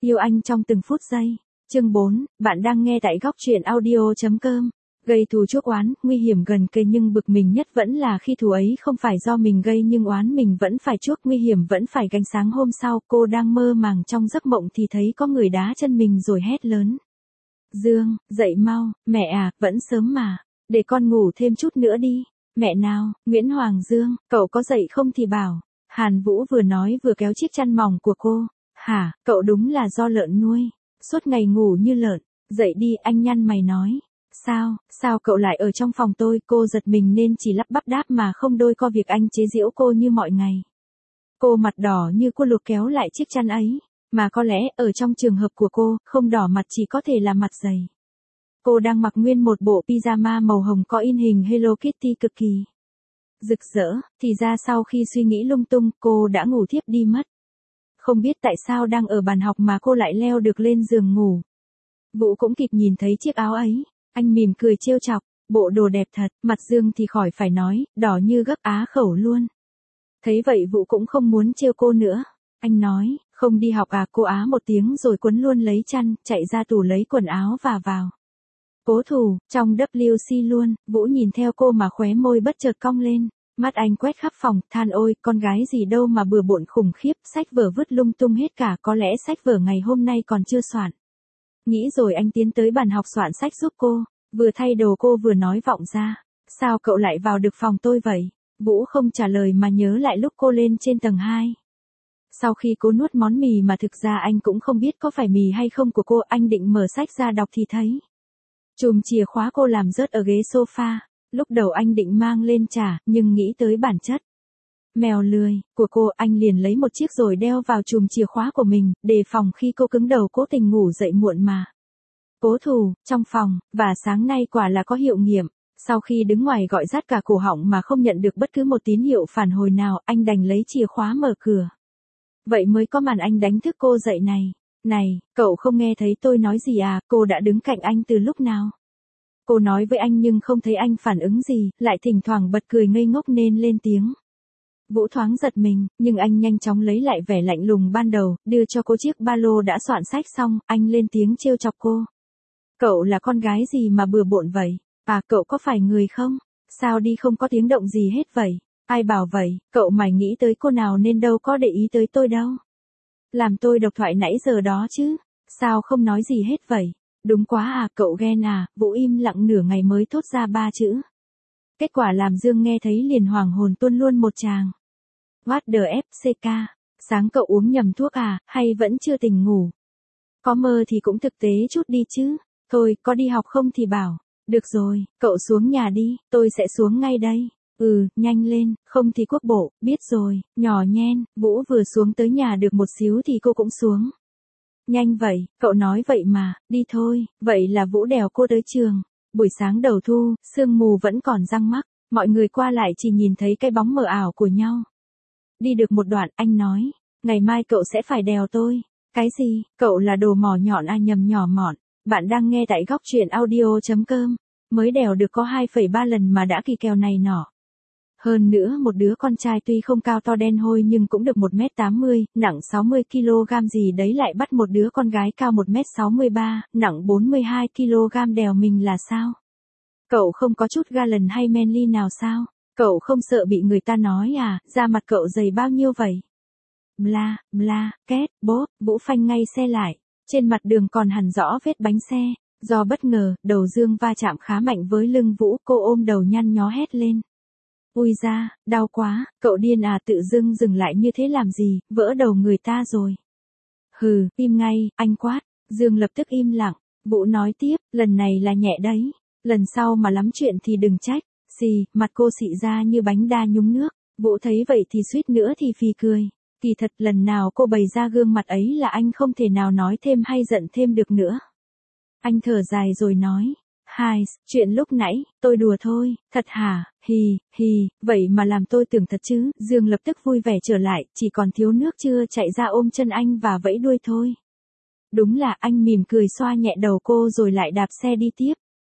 Yêu anh trong từng phút giây. Chương 4, bạn đang nghe tại góc truyện audio.com. Gây thù chuốc oán, nguy hiểm gần kề nhưng bực mình nhất vẫn là khi thù ấy không phải do mình gây nhưng oán mình vẫn phải chuốc, nguy hiểm vẫn phải gánh. Sáng hôm sau cô đang mơ màng trong giấc mộng thì thấy có người đá chân mình rồi hét lớn. Dương, dậy mau, mẹ à, vẫn sớm mà, để con ngủ thêm chút nữa đi. Mẹ nào, Nguyễn Hoàng Dương, cậu có dậy không thì bảo. Hàn Vũ vừa nói vừa kéo chiếc chăn mỏng của cô. Hả, cậu đúng là do lợn nuôi, suốt ngày ngủ như lợn. Dậy đi, anh nhăn mày nói. Sao cậu lại ở trong phòng tôi? Cô giật mình nên chỉ lắp bắp đáp mà không đôi co việc anh chế giễu cô như mọi ngày. Cô mặt đỏ như cua luộc kéo lại chiếc chăn ấy, mà có lẽ ở trong trường hợp của cô, không đỏ mặt chỉ có thể là mặt dày. Cô đang mặc nguyên một bộ pyjama màu hồng có in hình Hello Kitty cực kỳ rực rỡ, thì ra sau khi suy nghĩ lung tung, cô đã ngủ thiếp đi mất. Không biết tại sao đang ở bàn học mà cô lại leo được lên giường ngủ. Vũ cũng kịp nhìn thấy chiếc áo ấy, anh mỉm cười trêu chọc, bộ đồ đẹp thật, mặt Dương thì khỏi phải nói, đỏ như gấc á khẩu luôn. Thấy vậy Vũ cũng không muốn trêu cô nữa, anh nói, không đi học à? Cô á một tiếng rồi quấn luôn lấy chăn, chạy ra tủ lấy quần áo và vào. Cố thủ, trong WC luôn. Vũ nhìn theo cô mà khóe môi bất chợt cong lên. Mắt anh quét khắp phòng, than ôi, con gái gì đâu mà bừa bộn khủng khiếp, sách vở vứt lung tung hết cả, có lẽ sách vở ngày hôm nay còn chưa soạn. Nghĩ rồi anh tiến tới bàn học soạn sách giúp cô, vừa thay đồ cô vừa nói vọng ra. Sao cậu lại vào được phòng tôi vậy? Vũ không trả lời mà nhớ lại lúc cô lên trên tầng 2. Sau khi cô nuốt món mì mà thực ra anh cũng không biết có phải mì hay không của cô, anh định mở sách ra đọc thì thấy chùm chìa khóa cô làm rớt ở ghế sofa. Lúc đầu anh định mang lên trả, nhưng nghĩ tới bản chất mèo lười của cô, anh liền lấy một chiếc rồi đeo vào chùm chìa khóa của mình, đề phòng khi cô cứng đầu cố tình ngủ dậy muộn mà. Cố thủ, trong phòng, và sáng nay quả là có hiệu nghiệm. Sau khi đứng ngoài gọi rát cả cổ họng mà không nhận được bất cứ một tín hiệu phản hồi nào, anh đành lấy chìa khóa mở cửa. Vậy mới có màn anh đánh thức cô dậy này. Này, cậu không nghe thấy tôi nói gì à? Cô đã đứng cạnh anh từ lúc nào? Cô nói với anh nhưng không thấy anh phản ứng gì, lại thỉnh thoảng bật cười ngây ngốc nên lên tiếng. Vũ thoáng giật mình, nhưng anh nhanh chóng lấy lại vẻ lạnh lùng ban đầu, đưa cho cô chiếc ba lô đã soạn sách xong, anh lên tiếng trêu chọc cô. Cậu là con gái gì mà bừa bộn vậy? À, cậu có phải người không? Sao đi không có tiếng động gì hết vậy? Ai bảo vậy? Cậu mày nghĩ tới cô nào nên đâu có để ý tới tôi đâu. Làm tôi độc thoại nãy giờ đó chứ. Sao không nói gì hết vậy? Đúng quá à, cậu ghen à? Vũ im lặng nửa ngày mới thốt ra 3 chữ. Kết quả làm Dương nghe thấy liền hoàng hồn tuôn luôn một tràng. What the FCK? Sáng cậu uống nhầm thuốc à, hay vẫn chưa tỉnh ngủ? Có mơ thì cũng thực tế chút đi chứ. Thôi, có đi học không thì bảo. Được rồi, cậu xuống nhà đi, tôi sẽ xuống ngay đây. Nhanh lên, không thì quốc bộ, biết rồi, nhỏ nhen. Vũ vừa xuống tới nhà được một xíu thì cô cũng xuống. Nhanh vậy, cậu nói vậy mà, đi thôi. Vậy là Vũ đèo cô tới trường. Buổi sáng đầu thu, sương mù vẫn còn răng mắc, mọi người qua lại chỉ nhìn thấy cái bóng mờ ảo của nhau. Đi được một đoạn, anh nói, ngày mai cậu sẽ phải đèo tôi. Cái gì? Cậu là đồ mỏ nhọn à? Nhầm, nhỏ mọn. Bạn đang nghe tại góc truyện audio.com. Mới đèo được có 2,3 lần mà đã kỳ kèo này nọ. Hơn nữa một đứa con trai tuy không cao to đen hôi nhưng cũng được 1m80, nặng 60kg gì đấy lại bắt một đứa con gái cao 1m63, nặng 42kg đèo mình là sao? Cậu không có chút ga lần hay manly nào sao? Cậu không sợ bị người ta nói à, da mặt cậu dày bao nhiêu vậy? Bla, bla, két, bốp, Vũ phanh ngay xe lại. Trên mặt đường còn hằn rõ vết bánh xe. Do bất ngờ, đầu Dương va chạm khá mạnh với lưng Vũ, cô ôm đầu nhăn nhó hét lên. Ui da, đau quá, cậu điên à? Tự dưng dừng lại như thế làm gì, vỡ đầu người ta rồi. Hừ, im ngay, anh quát. Dương lập tức im lặng. Vũ nói tiếp, lần này là nhẹ đấy. Lần sau mà lắm chuyện thì đừng trách. Xì, mặt cô xị ra như bánh đa nhúng nước. Vũ thấy vậy thì suýt nữa thì phì cười. Kỳ thật lần nào cô bày ra gương mặt ấy là anh không thể nào nói thêm hay giận thêm được nữa. Anh thở dài rồi nói. Hai, chuyện lúc nãy, tôi đùa thôi, thật hả? Hì, vậy mà làm tôi tưởng thật chứ. Dương lập tức vui vẻ trở lại, chỉ còn thiếu nước chưa chạy ra ôm chân anh và vẫy đuôi thôi. Đúng là anh mỉm cười xoa nhẹ đầu cô rồi lại đạp xe đi tiếp.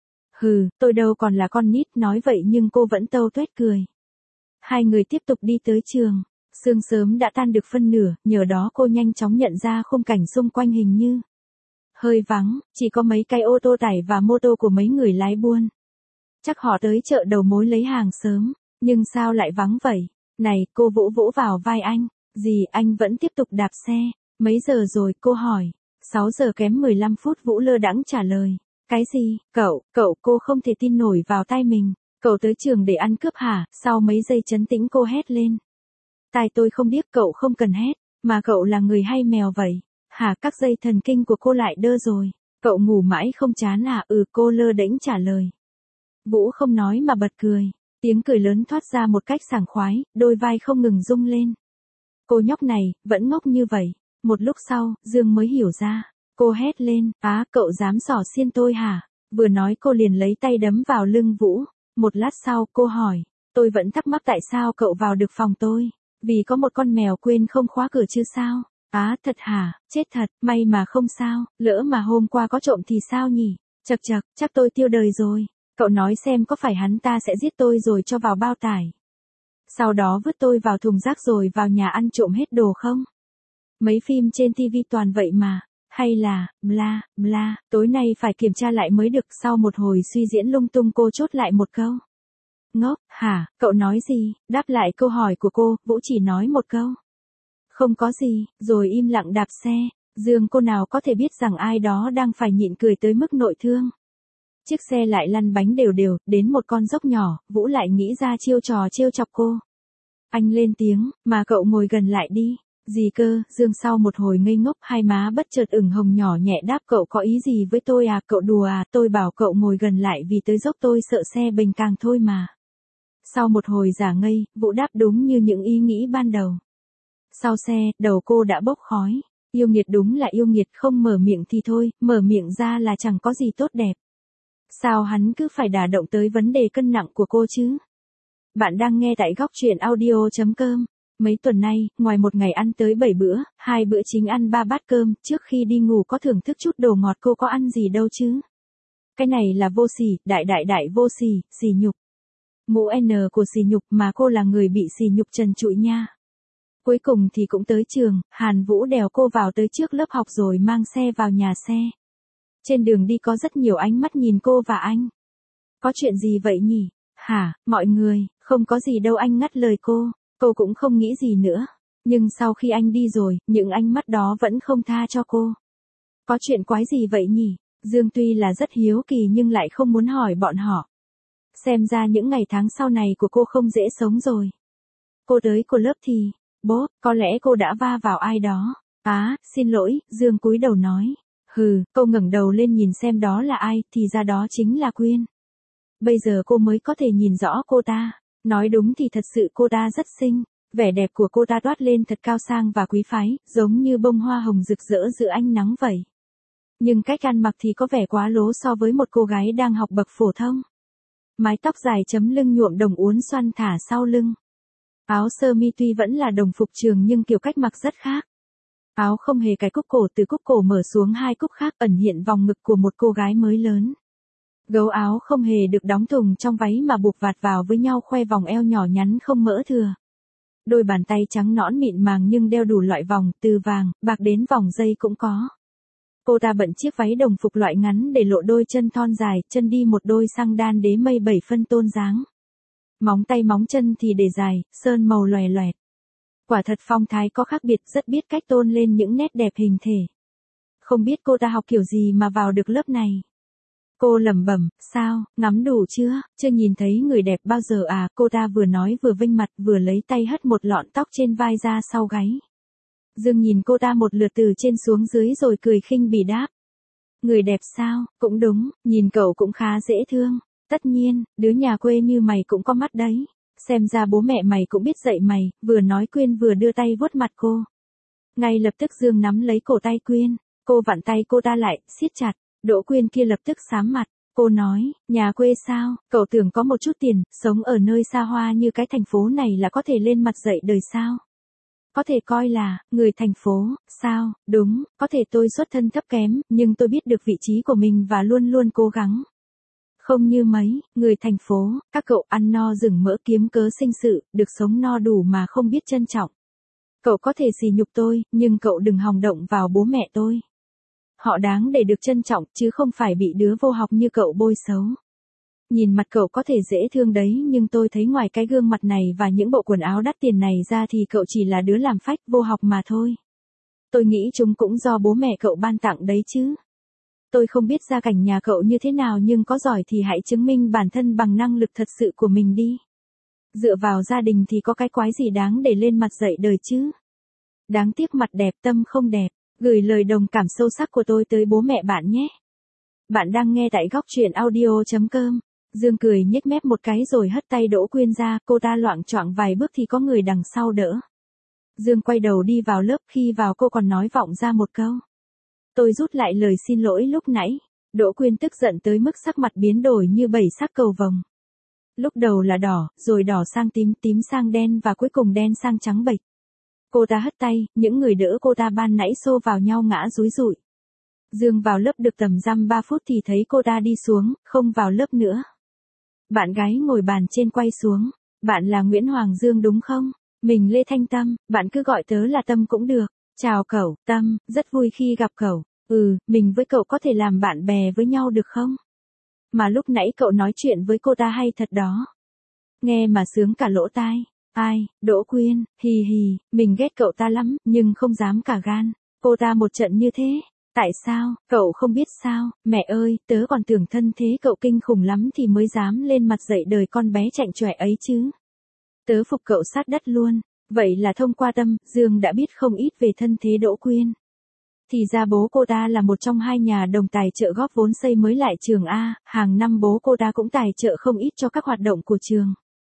Tôi đâu còn là con nít, nói vậy nhưng cô vẫn tâu tuét cười. Hai người tiếp tục đi tới trường. Sương sớm đã tan được phân nửa, nhờ đó cô nhanh chóng nhận ra khung cảnh xung quanh hình như hơi vắng, chỉ có mấy cái ô tô tải và mô tô của mấy người lái buôn. Chắc họ tới chợ đầu mối lấy hàng sớm, nhưng sao lại vắng vậy? Này, cô vỗ vỗ vào vai anh. Gì, anh vẫn tiếp tục đạp xe. Mấy giờ rồi, cô hỏi. 6 giờ kém 15 phút, Vũ lơ đãng trả lời. Cái gì, cô không thể tin nổi vào tai mình. Cậu tới trường để ăn cướp hả? Sau mấy giây trấn tĩnh cô hét lên. Tai tôi không biết, cậu không cần hét, mà cậu là người hay mèo vậy? Hả, các dây thần kinh của cô lại đơ rồi. Cậu ngủ mãi không chán à? Cô lơ đễnh trả lời. Vũ không nói mà bật cười. Tiếng cười lớn thoát ra một cách sảng khoái, đôi vai không ngừng rung lên. Cô nhóc này, vẫn ngốc như vậy. Một lúc sau, Dương mới hiểu ra. Cô hét lên, cậu dám xỏ xiên tôi hả? Vừa nói cô liền lấy tay đấm vào lưng Vũ. Một lát sau, cô hỏi, tôi vẫn thắc mắc tại sao cậu vào được phòng tôi. Vì có một con mèo quên không khóa cửa chứ sao? Thật hả? Chết thật, may mà không sao, lỡ mà hôm qua có trộm thì sao nhỉ? Chậc chậc, chắc tôi tiêu đời rồi. Cậu nói xem có phải hắn ta sẽ giết tôi rồi cho vào bao tải. Sau đó vứt tôi vào thùng rác rồi vào nhà ăn trộm hết đồ không? Mấy phim trên TV toàn vậy mà. Hay là, bla, bla, tối nay phải kiểm tra lại mới được. Sau một hồi suy diễn lung tung cô chốt lại một câu. Ngốc, hả, cậu nói gì? Đáp lại câu hỏi của cô, Vũ chỉ nói một câu. Không có gì, rồi im lặng đạp xe. Dương cô nào có thể biết rằng ai đó đang phải nhịn cười tới mức nội thương. Chiếc xe lại lăn bánh đều đều, đến một con dốc nhỏ, Vũ lại nghĩ ra chiêu trò trêu chọc cô. Anh lên tiếng, mà cậu ngồi gần lại đi. Gì cơ? Dương sau một hồi ngây ngốc, hai má bất chợt ửng hồng nhỏ nhẹ đáp, cậu có ý gì với tôi à? Cậu đùa à? Tôi bảo cậu ngồi gần lại vì tới dốc tôi sợ xe bềnh càng thôi mà. Sau một hồi giả ngây, Vũ đáp đúng như những ý nghĩ ban đầu. Sau xe, đầu cô đã bốc khói. Yêu nghiệt, đúng là yêu nghiệt, không mở miệng thì thôi, mở miệng ra là chẳng có gì tốt đẹp. Sao hắn cứ phải đả động tới vấn đề cân nặng của cô chứ? Bạn đang nghe tại góc truyện audio.com. Mấy tuần nay, ngoài một ngày ăn tới 7 bữa, 2 bữa chính ăn 3 bát cơm, trước khi đi ngủ có thưởng thức chút đồ ngọt, cô có ăn gì đâu chứ? Cái này là vô sỉ, đại vô sỉ, sỉ nhục. Mũ N của sỉ nhục, mà cô là người bị sỉ nhục trần trụi nha. Cuối cùng thì cũng tới trường, Hàn Vũ đèo cô vào tới trước lớp học rồi mang xe vào nhà xe. Trên đường đi có rất nhiều ánh mắt nhìn cô và anh. Có chuyện gì vậy nhỉ? Hả, mọi người, không có gì đâu, anh ngắt lời cô cũng không nghĩ gì nữa. Nhưng sau khi anh đi rồi, những ánh mắt đó vẫn không tha cho cô. Có chuyện quái gì vậy nhỉ? Dương tuy là rất hiếu kỳ nhưng lại không muốn hỏi bọn họ. Xem ra những ngày tháng sau này của cô không dễ sống rồi. Cô tới của lớp thì, bố, có lẽ cô đã va vào ai đó. Xin lỗi, Dương cúi đầu nói. Cô ngẩng đầu lên nhìn xem đó là ai, thì ra đó chính là Quyên. Bây giờ cô mới có thể nhìn rõ cô ta. Nói đúng thì thật sự cô ta rất xinh. Vẻ đẹp của cô ta toát lên thật cao sang và quý phái, giống như bông hoa hồng rực rỡ giữa ánh nắng vậy. Nhưng cách ăn mặc thì có vẻ quá lố so với một cô gái đang học bậc phổ thông. Mái tóc dài chấm lưng nhuộm đồng uốn xoăn thả sau lưng. Áo sơ mi tuy vẫn là đồng phục trường nhưng kiểu cách mặc rất khác. Áo không hề cài cúc cổ, từ cúc cổ mở xuống 2 cúc khác ẩn hiện vòng ngực của một cô gái mới lớn. Gấu áo không hề được đóng thùng trong váy mà buộc vạt vào với nhau khoe vòng eo nhỏ nhắn không mỡ thừa. Đôi bàn tay trắng nõn mịn màng nhưng đeo đủ loại vòng, từ vàng, bạc đến vòng dây cũng có. Cô ta bận chiếc váy đồng phục loại ngắn để lộ đôi chân thon dài, chân đi một đôi xăng đan đế mây 7 phân tôn dáng. Móng tay móng chân thì để dài, sơn màu lòe loẹt. Quả thật phong thái có khác biệt, rất biết cách tôn lên những nét đẹp hình thể. Không biết cô ta học kiểu gì mà vào được lớp này. Cô lẩm bẩm, sao, ngắm đủ chưa, chưa nhìn thấy người đẹp bao giờ à? Cô ta vừa nói vừa vênh mặt, vừa lấy tay hất một lọn tóc trên vai ra sau gáy. Dương nhìn cô ta một lượt từ trên xuống dưới rồi cười khinh bỉ đáp. Người đẹp sao, cũng đúng, nhìn cậu cũng khá dễ thương. Tất nhiên, đứa nhà quê như mày cũng có mắt đấy. Xem ra bố mẹ mày cũng biết dạy mày, vừa nói Quyên vừa đưa tay vuốt mặt cô. Ngay lập tức Dương nắm lấy cổ tay Quyên, cô vặn tay cô ta lại, siết chặt. Đỗ Quyên kia lập tức xám mặt, cô nói, nhà quê sao, cậu tưởng có một chút tiền, sống ở nơi xa hoa như cái thành phố này là có thể lên mặt dạy đời sao? Có thể coi là, người thành phố, sao, đúng, có thể tôi xuất thân thấp kém, nhưng tôi biết được vị trí của mình và luôn luôn cố gắng. Không như mấy, người thành phố, các cậu ăn no rừng mỡ kiếm cớ sinh sự, được sống no đủ mà không biết trân trọng. Cậu có thể sỉ nhục tôi, nhưng cậu đừng hòng động vào bố mẹ tôi. Họ đáng để được trân trọng, chứ không phải bị đứa vô học như cậu bôi xấu. Nhìn mặt cậu có thể dễ thương đấy, nhưng tôi thấy ngoài cái gương mặt này và những bộ quần áo đắt tiền này ra thì cậu chỉ là đứa làm phách vô học mà thôi. Tôi nghĩ chúng cũng do bố mẹ cậu ban tặng đấy chứ. Tôi không biết gia cảnh nhà cậu như thế nào, nhưng có giỏi thì hãy chứng minh bản thân bằng năng lực thật sự của mình đi. Dựa vào gia đình thì có cái quái gì đáng để lên mặt dạy đời chứ. Đáng tiếc mặt đẹp tâm không đẹp. Gửi lời đồng cảm sâu sắc của tôi tới bố mẹ bạn nhé. Bạn đang nghe tại góc truyện audio.com. Dương cười nhếch mép một cái rồi hất tay Đỗ Quyên ra, cô ta loạng choạng vài bước thì có người đằng sau đỡ. Dương quay đầu đi vào lớp, khi vào cô còn nói vọng ra một câu. Tôi rút lại lời xin lỗi lúc nãy. Đỗ Quyên tức giận tới mức sắc mặt biến đổi như bảy sắc cầu vồng. Lúc đầu là đỏ, rồi đỏ sang tím, tím sang đen và cuối cùng đen sang trắng bệch. Cô ta hất tay, những người đỡ cô ta ban nãy xô vào nhau ngã rúi rụi. Dương vào lớp được tầm dăm 3 phút thì thấy cô ta đi xuống, không vào lớp nữa. Bạn gái ngồi bàn trên quay xuống. Bạn là Nguyễn Hoàng Dương đúng không? Mình Lê Thanh Tâm, bạn cứ gọi tớ là Tâm cũng được. Chào cậu, Tâm, rất vui khi gặp cậu. Mình với cậu có thể làm bạn bè với nhau được không? Mà lúc nãy cậu nói chuyện với cô ta hay thật đó. Nghe mà sướng cả lỗ tai. Ai, Đỗ Quyên, hì hì, mình ghét cậu ta lắm, nhưng không dám cả gan. Cô ta một trận như thế. Tại sao, cậu không biết sao, mẹ ơi, tớ còn tưởng thân thế cậu kinh khủng lắm thì mới dám lên mặt dạy đời con bé chạnh chọe ấy chứ. Tớ phục cậu sát đất luôn. Vậy là thông qua Tâm, Dương đã biết không ít về thân thế Đỗ Quyên. Thì ra bố cô ta là một trong hai nhà đồng tài trợ góp vốn xây mới lại trường A, hàng năm bố cô ta cũng tài trợ không ít cho các hoạt động của trường.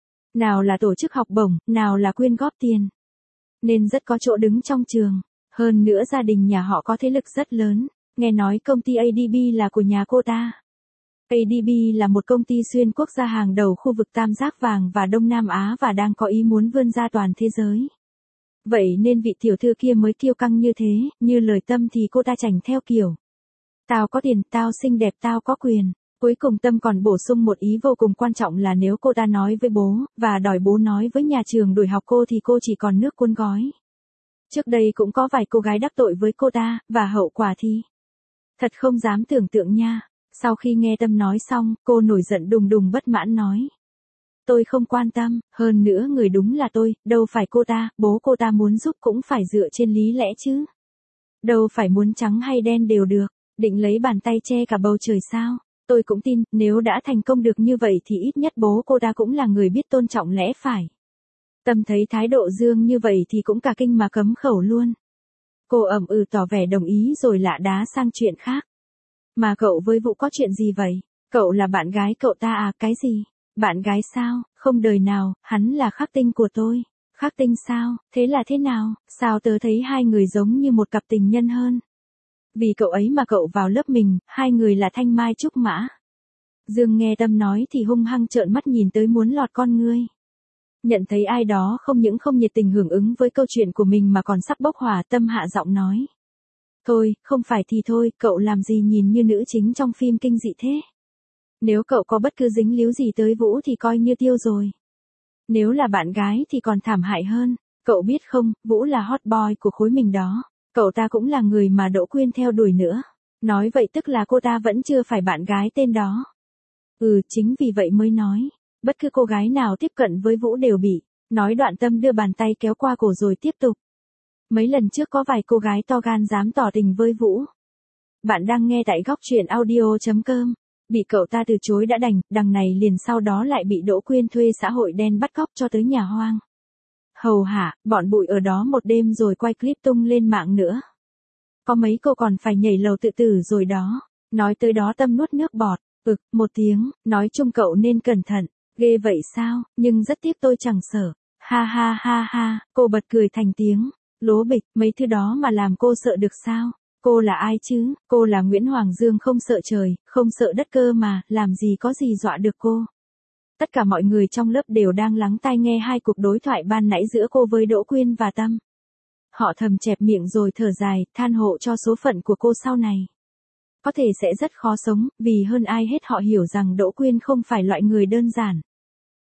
Nào là tổ chức học bổng, nào là quyên góp tiền. Nên rất có chỗ đứng trong trường. Hơn nữa gia đình nhà họ có thế lực rất lớn. Nghe nói công ty ADB là của nhà cô ta. ADB là một công ty xuyên quốc gia hàng đầu khu vực Tam Giác Vàng và Đông Nam Á và đang có ý muốn vươn ra toàn thế giới. Vậy nên vị tiểu thư kia mới kiêu căng như thế, như lời Tâm thì cô ta chảnh theo kiểu. Tao có tiền, tao xinh đẹp, tao có quyền. Cuối cùng Tâm còn bổ sung một ý vô cùng quan trọng là nếu cô ta nói với bố, và đòi bố nói với nhà trường đuổi học cô thì cô chỉ còn nước cuốn gói. Trước đây cũng có vài cô gái đắc tội với cô ta, và hậu quả thì... Thật không dám tưởng tượng nha. Sau khi nghe Tâm nói xong, cô nổi giận đùng đùng bất mãn nói. Tôi không quan tâm, hơn nữa người đúng là tôi, đâu phải cô ta, bố cô ta muốn giúp cũng phải dựa trên lý lẽ chứ. Đâu phải muốn trắng hay đen đều được, định lấy bàn tay che cả bầu trời sao. Tôi cũng tin, nếu đã thành công được như vậy thì ít nhất bố cô ta cũng là người biết tôn trọng lẽ phải. Tâm thấy thái độ Dương như vậy thì cũng cả kinh mà cấm khẩu luôn. Cô ậm ừ tỏ vẻ đồng ý rồi lạ đá sang chuyện khác. Mà cậu với Vũ có chuyện gì vậy? Cậu là bạn gái cậu ta à? Cái gì? Bạn gái sao? Không đời nào, hắn là khắc tinh của tôi. Khắc tinh sao? Thế là thế nào? Sao tớ thấy hai người giống như một cặp tình nhân hơn? Vì cậu ấy mà cậu vào lớp mình, hai người là thanh mai trúc mã. Dương nghe Tâm nói thì hung hăng trợn mắt nhìn tới muốn lọt con ngươi. Nhận thấy ai đó không những không nhiệt tình hưởng ứng với câu chuyện của mình mà còn sắp bốc hỏa, Tâm hạ giọng nói. Thôi, không phải thì thôi, cậu làm gì nhìn như nữ chính trong phim kinh dị thế? Nếu cậu có bất cứ dính líu gì tới Vũ thì coi như tiêu rồi. Nếu là bạn gái thì còn thảm hại hơn. Cậu biết không, Vũ là hot boy của khối mình đó. Cậu ta cũng là người mà Đỗ Quyên theo đuổi nữa. Nói vậy tức là cô ta vẫn chưa phải bạn gái tên đó. Chính vì vậy mới nói. Bất cứ cô gái nào tiếp cận với Vũ đều bị. Nói đoạn Tâm đưa bàn tay kéo qua cổ rồi tiếp tục. Mấy lần trước có vài cô gái to gan dám tỏ tình với Vũ. Bạn đang nghe tại góc truyện audio.com. Bị cậu ta từ chối đã đành, đằng này liền sau đó lại bị Đỗ Quyên thuê xã hội đen bắt cóc cho tới nhà hoang. Hầu hạ, bọn bụi ở đó một đêm rồi quay clip tung lên mạng nữa. Có mấy cô còn phải nhảy lầu tự tử rồi đó. Nói tới đó Tâm nuốt nước bọt. Một tiếng, nói chung cậu nên cẩn thận. Ghê vậy sao, nhưng rất tiếc tôi chẳng sợ. Ha ha ha ha, cô bật cười thành tiếng. Lố bịch, mấy thứ đó mà làm cô sợ được sao? Cô là ai chứ? Cô là Nguyễn Hoàng Dương không sợ trời, không sợ đất cơ mà, làm gì có gì dọa được cô. Tất cả mọi người trong lớp đều đang lắng tai nghe hai cuộc đối thoại ban nãy giữa cô với Đỗ Quyên và Tâm. Họ thầm chẹp miệng rồi thở dài, than hộ cho số phận của cô sau này. Có thể sẽ rất khó sống, vì hơn ai hết họ hiểu rằng Đỗ Quyên không phải loại người đơn giản.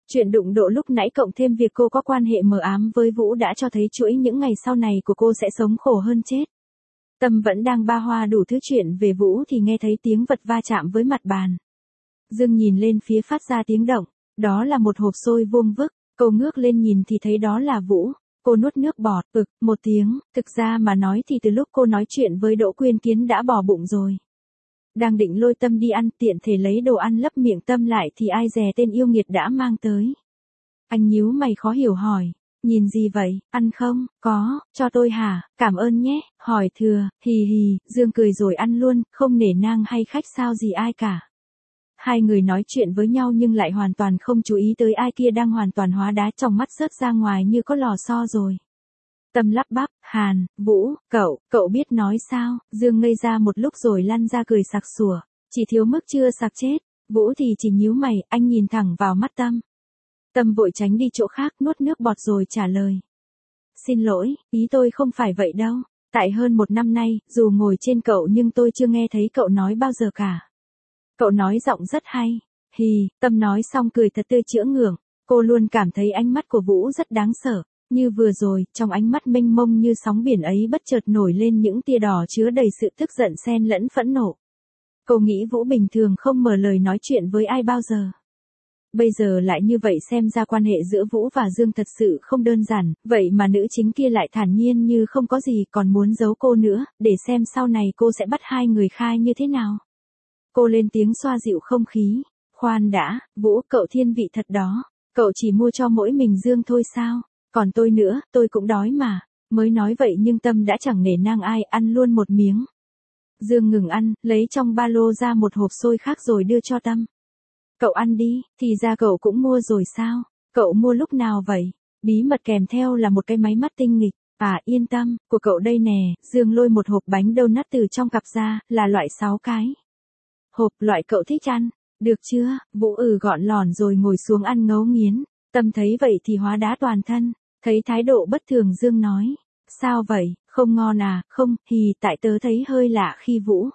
Chuyện đụng độ lúc nãy cộng thêm việc cô có quan hệ mờ ám với Vũ đã cho thấy chuỗi những ngày sau này của cô sẽ sống khổ hơn chết. Tâm vẫn đang ba hoa đủ thứ chuyện về Vũ thì nghe thấy tiếng vật va chạm với mặt bàn. Dương nhìn lên phía phát ra tiếng động, đó là một hộp xôi vuông vức, cô ngước lên nhìn thì thấy đó là Vũ. Cô nuốt nước bọt, một tiếng, thực ra mà nói thì từ lúc cô nói chuyện với Đỗ Quyên Kiến đã bỏ bụng rồi. Đang định lôi Tâm đi ăn tiện thể lấy đồ ăn lấp miệng Tâm lại thì ai dè tên yêu nghiệt đã mang tới. Anh nhíu mày khó hiểu hỏi, nhìn gì vậy, ăn không, có, cho tôi hả, cảm ơn nhé, hỏi thừa, hì hì, Dương cười rồi ăn luôn, không nể nang hay khách sao gì ai cả. Hai người nói chuyện với nhau nhưng lại hoàn toàn không chú ý tới ai kia đang hoàn toàn hóa đá trong mắt rớt ra ngoài như có lò xo rồi. Tâm lắp bắp, Hàn, Vũ, cậu biết nói sao, Dương ngây ra một lúc rồi lăn ra cười sặc sủa, chỉ thiếu mức chưa sặc chết, Vũ thì chỉ nhíu mày, anh nhìn thẳng vào mắt Tâm. Tâm vội tránh đi chỗ khác nuốt nước bọt rồi trả lời. Xin lỗi, ý tôi không phải vậy đâu, tại hơn 1 năm nay, dù ngồi trên cậu nhưng tôi chưa nghe thấy cậu nói bao giờ cả. Cậu nói giọng rất hay, hì, Tâm nói xong cười thật tươi chữa ngượng, cô luôn cảm thấy ánh mắt của Vũ rất đáng sợ. Như vừa rồi, trong ánh mắt mênh mông như sóng biển ấy bất chợt nổi lên những tia đỏ chứa đầy sự tức giận xen lẫn phẫn nộ. Cô nghĩ Vũ bình thường không mở lời nói chuyện với ai bao giờ. Bây giờ lại như vậy xem ra quan hệ giữa Vũ và Dương thật sự không đơn giản, vậy mà nữ chính kia lại thản nhiên như không có gì còn muốn giấu cô nữa, để xem sau này cô sẽ bắt hai người khai như thế nào. Cô lên tiếng xoa dịu không khí, khoan đã, Vũ, cậu thiên vị thật đó, cậu chỉ mua cho mỗi mình Dương thôi sao? Còn tôi nữa, tôi cũng đói mà. Mới nói vậy nhưng Tâm đã chẳng nể nang ai, ăn luôn một miếng. Dương ngừng ăn, lấy trong ba lô ra một hộp xôi khác rồi đưa cho Tâm. Cậu ăn đi, thì ra cậu cũng mua rồi sao? Cậu mua lúc nào vậy? Bí mật kèm theo là một cái máy mắt tinh nghịch. À yên tâm, của cậu đây nè. Dương lôi một hộp bánh donut từ trong cặp ra, là loại 6 cái. Hộp loại cậu thích ăn. Được chưa? Vũ gọn lỏn rồi ngồi xuống ăn ngấu nghiến. Tâm thấy vậy thì hóa đá toàn thân. Thấy thái độ bất thường Dương nói. Sao vậy, không ngon à, không, tại tớ thấy hơi lạ khi Vũ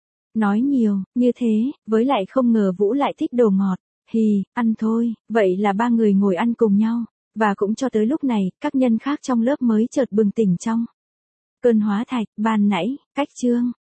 nói nhiều, như thế, với lại không ngờ Vũ lại thích đồ ngọt. Ăn thôi, vậy là 3 người ngồi ăn cùng nhau. Và cũng cho tới lúc này, các nhân khác trong lớp mới chợt bừng tỉnh trong cơn hóa thạch, ban nãy, cách Trương